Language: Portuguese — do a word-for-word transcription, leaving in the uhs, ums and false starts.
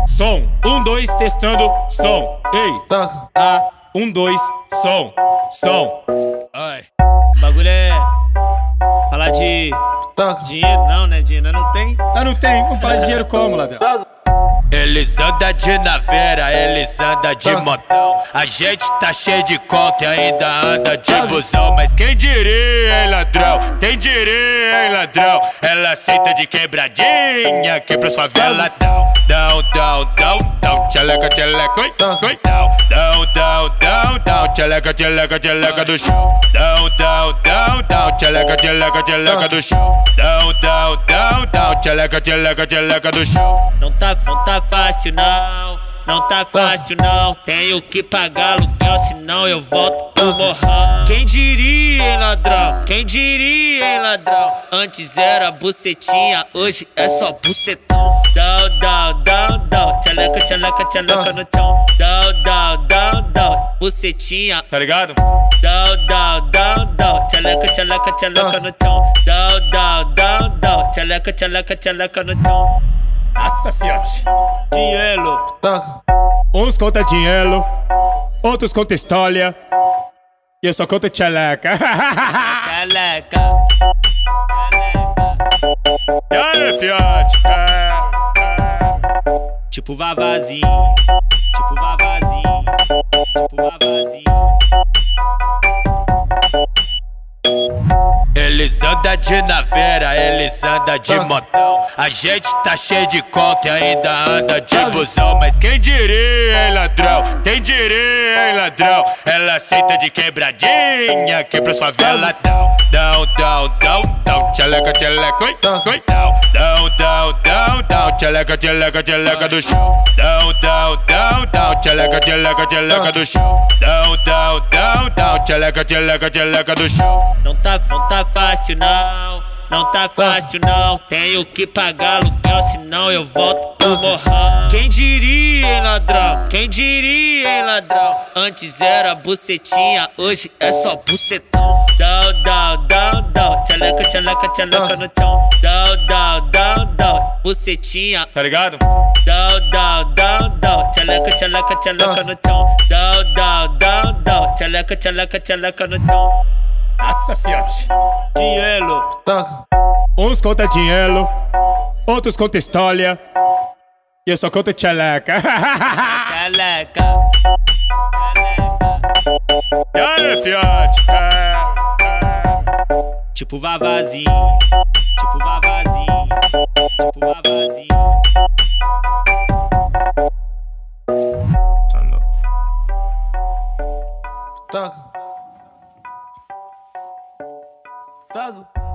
Som, um, dois, testando, som. Ei, Toca. ah, um, dois, som, som. Ai, o bagulho é falar de Toca. dinheiro, não, né? Dinheiro não tem. Ah, não tem, vamos falar de dinheiro como, ladrão? Toca. Eles andam de naveira, eles andam de montão. A gente tá cheio de conta e ainda anda de busão. Mas quem diria, hein, ladrão? Quem diria, hein, ladrão? Ela aceita de quebradinha, quebra sua vela, down, down, down, down, down. Tcheleca, tcheleca, oi, oi, down, down, down, down, down. Tcheleca, tcheleca, tcheleca do chão. Down, down, down, down. Tcheleca, tcheleca, tcheleca do chão. Down, down, down, down. Tcheleca, tcheleca, tcheleca do chão. Não tá, não tá fácil não, não tá fácil não. Tenho que pagar aluguel, senão eu volto pro morrão. Quem diria, hein, ladrão? Quem diria, hein, ladrão? Antes era bucetinha, hoje é só bucetão. Down, down, down, down. Tcheleca, tcheleca, tcheleca no chão. Down, down, down, down. Bucetinha, Tá ligado? down, down, down, down. Tcheleca, tcheleca, tcheleca no chão. Down, down, down, down. Tcheleca, tcheleca, tcheleca no chão. Nossa, fiote. Dinheiro. Toca. Uns conta dinheiro, outros conta história. E eu só conto tcheleca. Tcheleca. E aí, fiote? É, Tipo vavazinho, tipo vavazinho, tipo vavazinho. Eles andam de naveira, eles andam de montão. A gente tá cheio de conta e ainda anda de busão. Mas quem diria, hein, ladrão? Quem diria, hein, ladrão? Ela aceita de quebradinha, quebra sua vela, down, down, down, down, down. Tcheleca, tcheleca, oi, oi, down, down, down, down, down. Tcheleca, tcheleca, tcheleca do chão. Down, down, down, down. Tcheleca, tcheleca, tcheleca do chão. Down, down, down, down. Tcheleca, tcheleca, tcheleca do chão. Não tá, não tá fácil não, não tá fácil não. Tenho que pagar aluguel, senão eu volto pro morrão. Quem diria, hein, ladrão? Quem diria, hein, ladrão? Antes era bucetinha, hoje é só bucetão. Down, down, down, down. Tcheleca, tcheleca, tcheleca no chão. Down, down, down, down. Bucetinha, tá ligado? down, down, down, down. Tcheleca, tcheleca, tcheleca no chão. Down, down, down, down. Tcheleca, tcheleca, tcheleca no chão. Nossa, fiote. Dinheiro. Toca. Uns conta dinheiro, outros conta história. E eu só conto tcheleca. Tcheleca. E aí, fiote? É, Tipo vavazinho, tipo vavazinho, tipo vavazinho. Toca. Toca.